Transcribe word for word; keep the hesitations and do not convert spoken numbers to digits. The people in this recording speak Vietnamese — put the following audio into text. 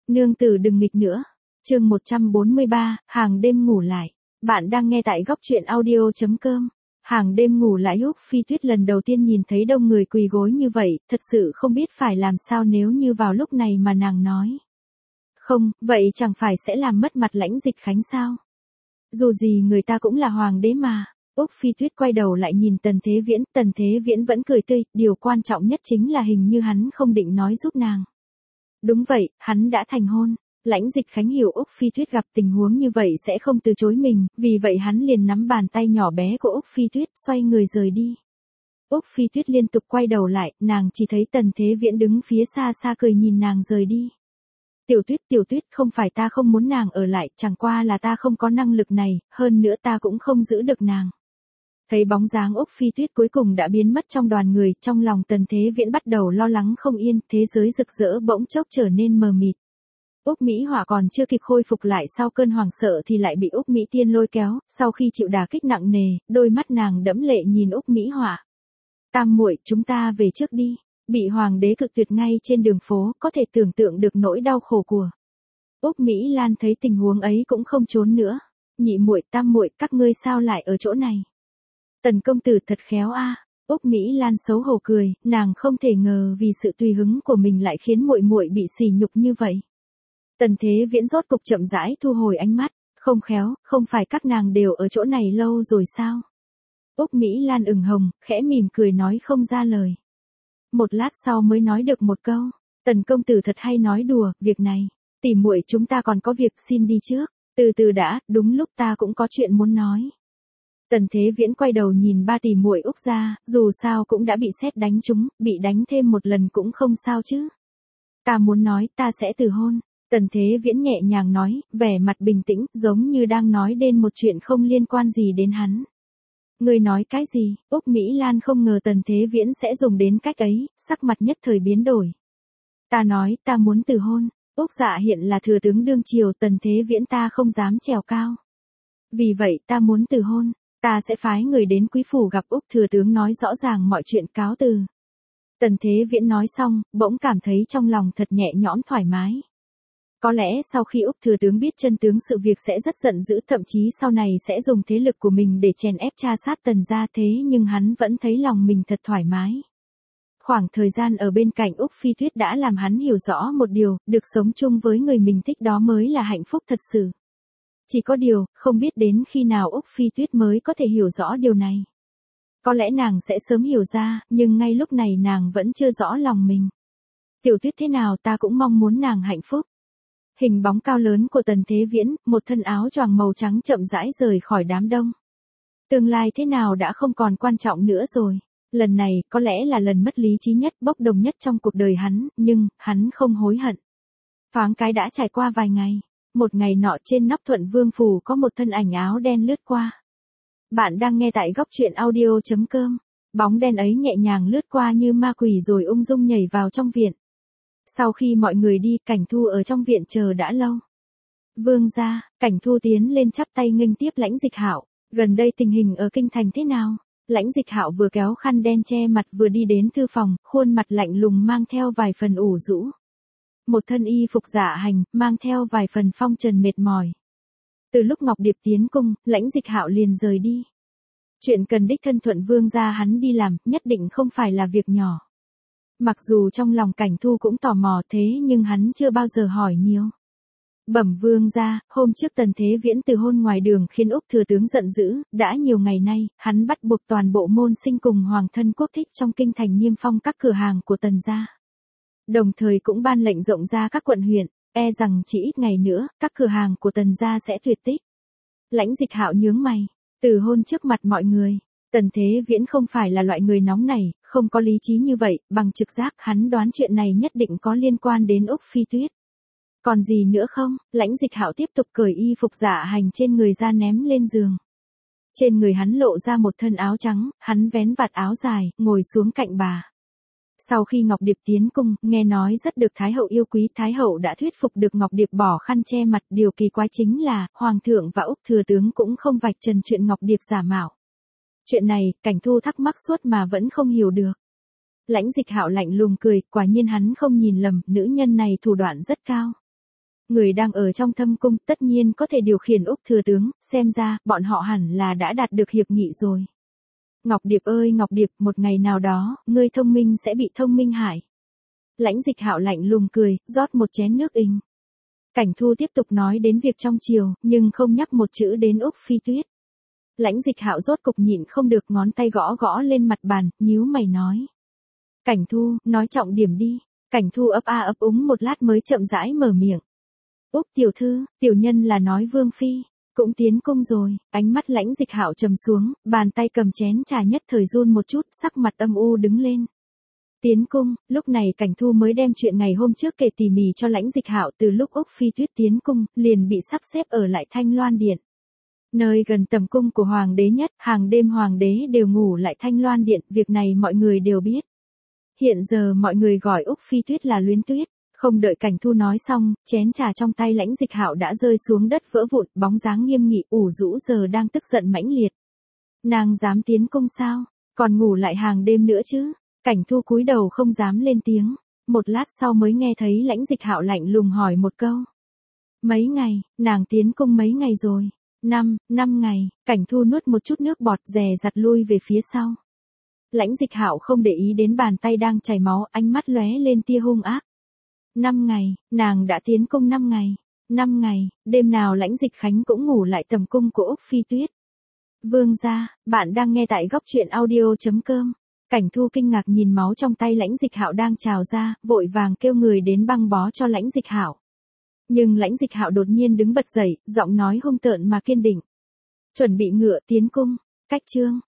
Nương tử đừng nghịch nữa. Chương một trăm bốn mươi ba, hàng đêm ngủ lại. Bạn đang nghe tại góc truyện audio chấm com. Hàng đêm ngủ lại. Úc Phi Tuyết lần đầu tiên nhìn thấy đông người quỳ gối như vậy, thật sự không biết phải làm sao nếu như vào lúc này mà nàng nói không, vậy chẳng phải sẽ làm mất mặt Lãnh Dịch Khánh sao? Dù gì người ta cũng là hoàng đế mà. Úc Phi Tuyết quay đầu lại nhìn Tần Thế Viễn, Tần Thế Viễn vẫn cười tươi, điều quan trọng nhất chính là hình như hắn không định nói giúp nàng. Đúng vậy, hắn đã thành hôn. Lãnh Dịch Khánh hiểu Úc Phi Tuyết gặp tình huống như vậy sẽ không từ chối mình, vì vậy hắn liền nắm bàn tay nhỏ bé của Úc Phi Tuyết, xoay người rời đi. Úc Phi Tuyết liên tục quay đầu lại, nàng chỉ thấy Tần Thế Viễn đứng phía xa xa cười nhìn nàng rời đi. Tiểu Tuyết, Tiểu Tuyết, không phải ta không muốn nàng ở lại, chẳng qua là ta không có năng lực này, hơn nữa ta cũng không giữ được nàng. Thấy bóng dáng Úc Phi Tuyết cuối cùng đã biến mất trong đoàn người, trong lòng Tần Thế Viễn bắt đầu lo lắng không yên, thế giới rực rỡ bỗng chốc trở nên mờ mịt. Úc Mỹ Họa còn chưa kịp khôi phục lại sau cơn hoảng sợ thì lại bị Úc Mỹ Tiên lôi kéo, sau khi chịu đả kích nặng nề, đôi mắt nàng đẫm lệ nhìn Úc Mỹ Họa. Tam muội, chúng ta về trước đi. Bị hoàng đế cực tuyệt ngay trên đường phố, có thể tưởng tượng được nỗi đau khổ của Úc Mỹ Lan. Thấy tình huống ấy cũng không trốn nữa. Nhị muội, tam muội, các ngươi sao lại ở chỗ này? Tần công tử thật khéo a. Úc Mỹ Lan xấu hổ cười, nàng không thể ngờ vì sự tùy hứng của mình lại khiến muội muội bị sỉ nhục như vậy. Tần Thế Viễn rốt cục chậm rãi thu hồi ánh mắt, không khéo, không phải các nàng đều ở chỗ này lâu rồi sao? Úc Mỹ Lan ửng hồng, khẽ mỉm cười nói không ra lời. Một lát sau mới nói được một câu, Tần công tử thật hay nói đùa, việc này, tỷ muội chúng ta còn có việc, xin đi trước, từ từ đã, đúng lúc ta cũng có chuyện muốn nói. Tần Thế Viễn quay đầu nhìn ba tỷ muội Úc gia, dù sao cũng đã bị sét đánh trúng, bị đánh thêm một lần cũng không sao chứ. Ta muốn nói, ta sẽ từ hôn. Tần Thế Viễn nhẹ nhàng nói, vẻ mặt bình tĩnh, giống như đang nói đến một chuyện không liên quan gì đến hắn. Ngươi nói cái gì? Úc Mỹ Lan không ngờ Tần Thế Viễn sẽ dùng đến cách ấy, sắc mặt nhất thời biến đổi. Ta nói, ta muốn từ hôn. Úc Dạ hiện là thừa tướng đương triều, Tần Thế Viễn ta không dám trèo cao. Vì vậy ta muốn từ hôn, ta sẽ phái người đến quý phủ gặp Úc thừa tướng nói rõ ràng mọi chuyện, cáo từ. Tần Thế Viễn nói xong, bỗng cảm thấy trong lòng thật nhẹ nhõm thoải mái. Có lẽ sau khi Úc thừa tướng biết chân tướng sự việc sẽ rất giận dữ, thậm chí sau này sẽ dùng thế lực của mình để chèn ép tra sát Tần gia, thế nhưng hắn vẫn thấy lòng mình thật thoải mái. Khoảng thời gian ở bên cạnh Úc Phi Tuyết đã làm hắn hiểu rõ một điều, được sống chung với người mình thích đó mới là hạnh phúc thật sự. Chỉ có điều, không biết đến khi nào Úc Phi Tuyết mới có thể hiểu rõ điều này. Có lẽ nàng sẽ sớm hiểu ra, nhưng ngay lúc này nàng vẫn chưa rõ lòng mình. Tiểu Tuyết thế nào ta cũng mong muốn nàng hạnh phúc. Hình bóng cao lớn của Tần Thế Viễn, một thân áo choàng màu trắng chậm rãi rời khỏi đám đông. Tương lai thế nào đã không còn quan trọng nữa rồi. Lần này, có lẽ là lần mất lý trí nhất, bốc đồng nhất trong cuộc đời hắn, nhưng, hắn không hối hận. Thoáng cái đã trải qua vài ngày. Một ngày nọ trên nóc Thuận Vương phủ có một thân ảnh áo đen lướt qua. Bạn đang nghe tại góc truyện audio chấm com. Bóng đen ấy nhẹ nhàng lướt qua như ma quỷ rồi ung dung nhảy vào trong viện. Sau khi mọi người đi, Cảnh Thu ở trong viện chờ đã lâu. Vương gia, Cảnh Thu tiến lên chắp tay nghênh tiếp Lãnh Dịch Hạo. Gần đây tình hình ở kinh thành thế nào? Lãnh Dịch Hạo vừa kéo khăn đen che mặt vừa đi đến thư phòng, khuôn mặt lạnh lùng mang theo vài phần ủ rũ. Một thân y phục dạ hành, mang theo vài phần phong trần mệt mỏi. Từ lúc Ngọc Điệp tiến cung, Lãnh Dịch Hạo liền rời đi. Chuyện cần đích thân Thuận Vương gia hắn đi làm, nhất định không phải là việc nhỏ. Mặc dù trong lòng Cảnh Thu cũng tò mò thế nhưng hắn chưa bao giờ hỏi nhiều. Bẩm vương gia, hôm trước Tần Thế Viễn từ hôn ngoài đường khiến Úc thừa tướng giận dữ, đã nhiều ngày nay, hắn bắt buộc toàn bộ môn sinh cùng hoàng thân quốc thích trong kinh thành niêm phong các cửa hàng của Tần gia. Đồng thời cũng ban lệnh rộng ra các quận huyện, e rằng chỉ ít ngày nữa, các cửa hàng của Tần gia sẽ tuyệt tích. Lãnh Dịch Hạo nhướng mày, từ hôn trước mặt mọi người. Tần Thế Viễn không phải là loại người nóng này, không có lý trí như vậy, bằng trực giác hắn đoán chuyện này nhất định có liên quan đến Úc Phi Tuyết. Còn gì nữa không? Lãnh Dịch Hạo tiếp tục cởi y phục dạ hành trên người ra ném lên giường. Trên người hắn lộ ra một thân áo trắng, hắn vén vạt áo dài, ngồi xuống cạnh bà. Sau khi Ngọc Điệp tiến cung, nghe nói rất được Thái hậu yêu quý, Thái hậu đã thuyết phục được Ngọc Điệp bỏ khăn che mặt, điều kỳ quái chính là, Hoàng thượng và Úc thừa tướng cũng không vạch trần chuyện Ngọc Điệp giả mạo. Chuyện này, Cảnh Thu thắc mắc suốt mà vẫn không hiểu được. Lãnh Dịch Hạo lạnh lùng cười, quả nhiên hắn không nhìn lầm, nữ nhân này thủ đoạn rất cao. Người đang ở trong thâm cung tất nhiên có thể điều khiển Úc thừa tướng, xem ra, bọn họ hẳn là đã đạt được hiệp nghị rồi. Ngọc Điệp ơi Ngọc Điệp, một ngày nào đó, ngươi thông minh sẽ bị thông minh hại. Lãnh Dịch Hạo lạnh lùng cười, rót một chén nước ình. Cảnh Thu tiếp tục nói đến việc trong triều, nhưng không nhắc một chữ đến Úc Phi Tuyết. Lãnh Dịch Hạo rốt cục nhịn không được, ngón tay gõ gõ lên mặt bàn, nhíu mày nói. Cảnh Thu, nói trọng điểm đi. Cảnh Thu ấp a ấp úng một lát mới chậm rãi mở miệng. Úc tiểu thư, tiểu nhân là nói Vương Phi, cũng tiến cung rồi. Ánh mắt Lãnh Dịch Hạo trầm xuống, bàn tay cầm chén trà nhất thời run một chút, sắc mặt âm u đứng lên. Tiến cung, lúc này Cảnh Thu mới đem chuyện ngày hôm trước kể tỉ mỉ cho Lãnh Dịch Hạo. Từ lúc Úc Phi Tuyết tiến cung, liền bị sắp xếp ở lại Thanh Loan Điện. Nơi gần tầm cung của Hoàng đế nhất, hàng đêm Hoàng đế đều ngủ lại Thanh Loan Điện, việc này mọi người đều biết. Hiện giờ mọi người gọi Úc Phi Tuyết là Luyến Tuyết. Không đợi Cảnh Thu nói xong, chén trà trong tay Lãnh Dịch Hạo đã rơi xuống đất vỡ vụn, bóng dáng nghiêm nghị ủ rũ giờ đang tức giận mãnh liệt. Nàng dám tiến cung sao? Còn ngủ lại hàng đêm nữa chứ? Cảnh Thu cúi đầu không dám lên tiếng. Một lát sau mới nghe thấy Lãnh Dịch Hạo lạnh lùng hỏi một câu. Mấy ngày, nàng tiến cung mấy ngày rồi? Năm, năm ngày. Cảnh Thu nuốt một chút nước bọt, dè dặt lui về phía sau. Lãnh Dịch Hạo không để ý đến bàn tay đang chảy máu, ánh mắt lóe lên tia hung ác. Năm ngày, nàng đã tiến cung năm ngày. Năm ngày, đêm nào Lãnh Dịch Khánh cũng ngủ lại tầm cung của Úc Phi Tuyết. Vương gia, bạn đang nghe tại góc truyện audio chấm com. Cảnh Thu kinh ngạc nhìn máu trong tay Lãnh Dịch Hạo đang trào ra, vội vàng kêu người đến băng bó cho Lãnh Dịch Hạo. Nhưng Lãnh Dịch Hạo đột nhiên đứng bật dậy, giọng nói hung tợn mà kiên định. Chuẩn bị ngựa tiến cung. Cách chương